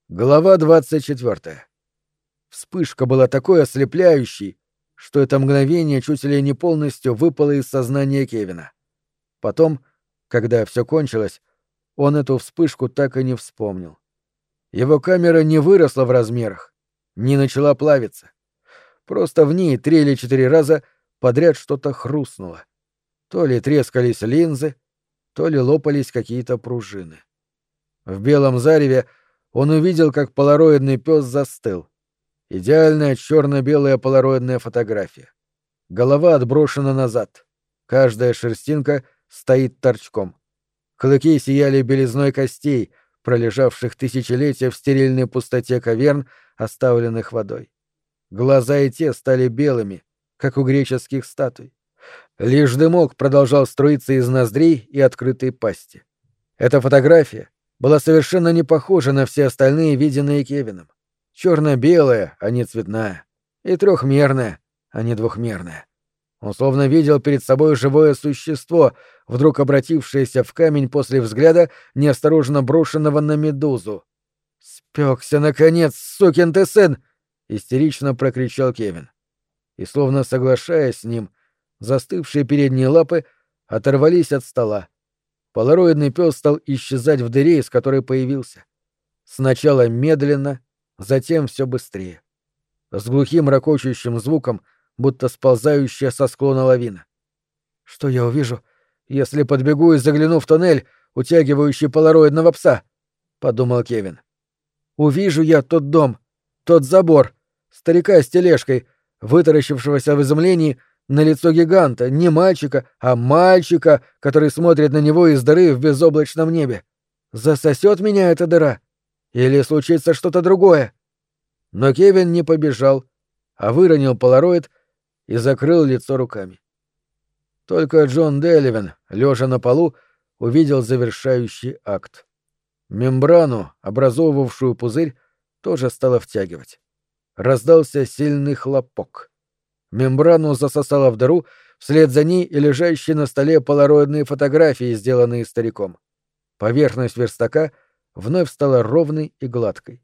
Глава 24. Вспышка была такой ослепляющей, что это мгновение чуть ли не полностью выпало из сознания Кевина. Потом, когда все кончилось, он эту вспышку так и не вспомнил. Его камера не выросла в размерах, не начала плавиться. Просто в ней 3 или 4 раза подряд что-то хрустнуло. То ли трескались линзы, то ли лопались какие-то пружины. В белом зареве он увидел, как полароидный пес застыл. Идеальная черно-белая полароидная фотография. Голова отброшена назад. Каждая шерстинка стоит торчком. Клыки сияли белизной костей, пролежавших тысячелетия в стерильной пустоте каверн, оставленных водой. Глаза и те стали белыми, как у греческих статуй. Лишь дымок продолжал струиться из ноздрей и открытой пасти. Эта фотография была совершенно не похожа на все остальные, виденные Кевином. Черно-белая, а не цветная. И трехмерная, а не двухмерная. Он словно видел перед собой живое существо, вдруг обратившееся в камень после взгляда, неосторожно брошенного на медузу. «Спекся, наконец, сукин ты сын!» — истерично прокричал Кевин. И, словно соглашаясь с ним, застывшие передние лапы оторвались от стола. Полароидный пес стал исчезать в дыре, из которой появился. Сначала медленно, затем все быстрее. С глухим ракочущим звуком, будто сползающая со склона лавина. «Что я увижу, если подбегу и загляну в тоннель, утягивающий полароидного пса?» — подумал Кевин. «Увижу я тот дом, тот забор, старика с тележкой, вытаращившегося в изумлении на лицо гиганта, не мальчика, а мальчика, который смотрит на него из дыры в безоблачном небе. Засосет меня эта дыра? Или случится что-то другое?» Но Кевин не побежал, а выронил полароид и закрыл лицо руками. Только Джон Деливен, лежа на полу, увидел завершающий акт. Мембрану, образовывавшую пузырь, тоже стало втягивать. Раздался сильный хлопок. Мембрану засосало в дыру, вслед за ней и лежащие на столе полароидные фотографии, сделанные стариком. Поверхность верстака вновь стала ровной и гладкой.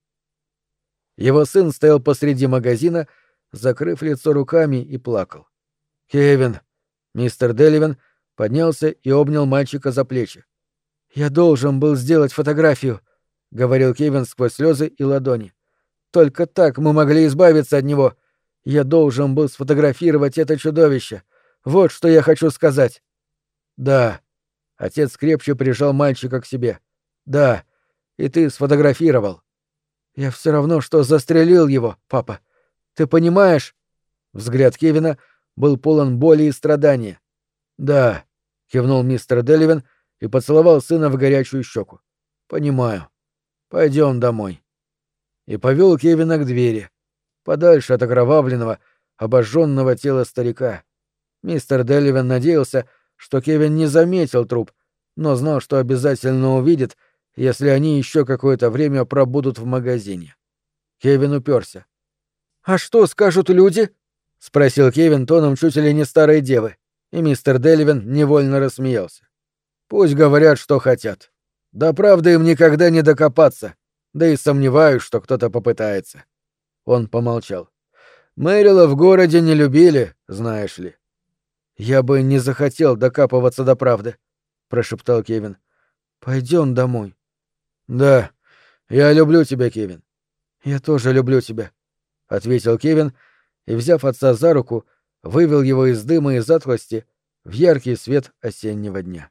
Его сын стоял посреди магазина, закрыв лицо руками, и плакал. «Кевин!» Мистер Деливен поднялся и обнял мальчика за плечи. «Я должен был сделать фотографию», — говорил Кевин сквозь слезы и ладони. «Только так мы могли избавиться от него. Я должен был сфотографировать это чудовище. Вот что я хочу сказать». «Да». Отец крепче прижал мальчика к себе. «Да. И ты сфотографировал». «Я все равно, что застрелил его, папа. Ты понимаешь?» Взгляд Кевина был полон боли и страдания. «Да», — кивнул мистер Деливен и поцеловал сына в горячую щеку. «Понимаю. Пойдем домой». И повел Кевина к двери, подальше от окровавленного, обожженного тела старика. Мистер Деливен надеялся, что Кевин не заметил труп, но знал, что обязательно увидит, если они еще какое-то время пробудут в магазине. Кевин уперся. «А что скажут люди?» — спросил Кевин тоном чуть ли не старой девы, и мистер Деливен невольно рассмеялся. «Пусть говорят, что хотят. До правды им никогда не докопаться, да и сомневаюсь, что кто-то попытается». Он помолчал. «Мэрила в городе не любили, знаешь ли». «Я бы не захотел докапываться до правды», — прошептал Кевин. «Пойдем домой». «Да, я люблю тебя, Кевин». «Я тоже люблю тебя», — ответил Кевин и, взяв отца за руку, вывел его из дыма и затхлости в яркий свет осеннего дня.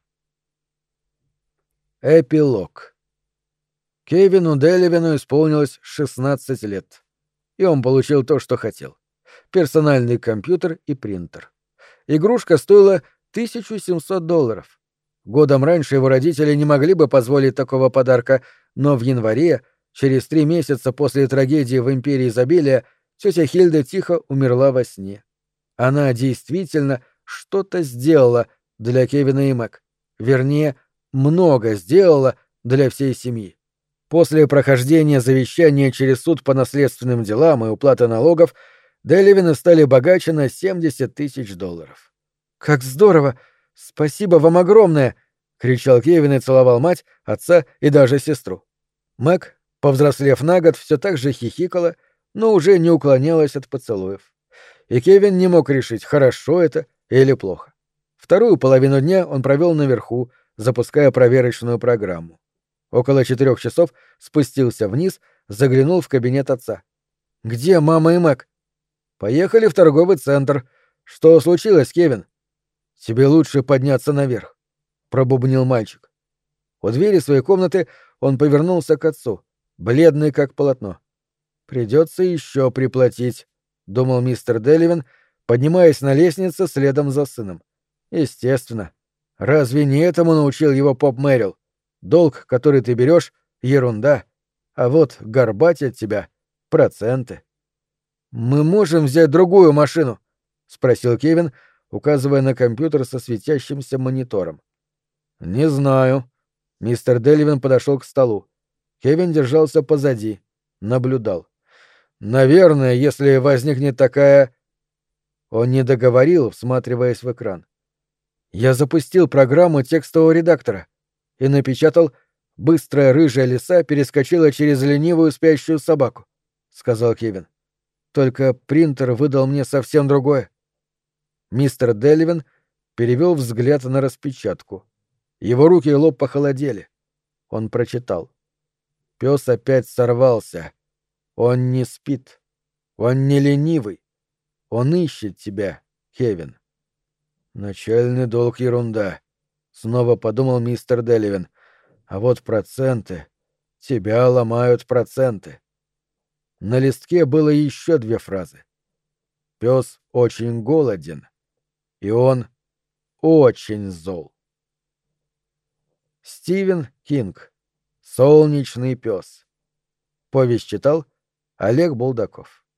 Эпилог. Кевину Деливену исполнилось 16 лет, и он получил то, что хотел — персональный компьютер и принтер. Игрушка стоила $1700. Годом раньше его родители не могли бы позволить такого подарка, но в январе, через 3 месяца после трагедии в Империи Изобилия, тетя Хильда тихо умерла во сне. Она действительно что-то сделала для Кевина и Мэг. Вернее, много сделала для всей семьи. После прохождения завещания через суд по наследственным делам и уплаты налогов Деливены стали богаче на $70 000. «Как здорово! Спасибо вам огромное!» — кричал Кевин и целовал мать, отца и даже сестру. Мэг, повзрослев на год, все так же хихикала, но уже не уклонялась от поцелуев. И Кевин не мог решить, хорошо это или плохо. Вторую половину дня он провел наверху, запуская проверочную программу. Около 4 часов спустился вниз, заглянул в кабинет отца. «Где мама и Мэг?» «Поехали в торговый центр. Что случилось, Кевин?» «Тебе лучше подняться наверх», — пробубнил мальчик. У двери своей комнаты он повернулся к отцу, бледный как полотно. «Придется еще приплатить», — думал мистер Деливин, поднимаясь на лестнице следом за сыном. «Естественно. Разве не этому научил его поп Мэрил? Долг, который ты берешь, — ерунда. А вот горбатить тебя — проценты». «Мы можем взять другую машину?» — спросил Кевин, указывая на компьютер со светящимся монитором. «Не знаю». Мистер Деливин подошел к столу. Кевин держался позади, наблюдал. «Наверное, если возникнет такая...» Он не договорил, всматриваясь в экран. «Я запустил программу текстового редактора и напечатал «Быстрая рыжая лиса перескочила через ленивую спящую собаку», — сказал Кевин. «Только принтер выдал мне совсем другое». Мистер Деливин перевел взгляд на распечатку. Его руки и лоб похолодели. Он прочитал. «Пес опять сорвался. Он не спит. Он не ленивый. Он ищет тебя, Кевин». «Начальный долг — ерунда», — снова подумал мистер Деливин. «А вот проценты. Тебя ломают проценты». На листке было еще 2 фразы. «Пес очень голоден. И он очень зол». Стивен Кинг. «Солнечный пес». Повесть читал Олег Булдаков.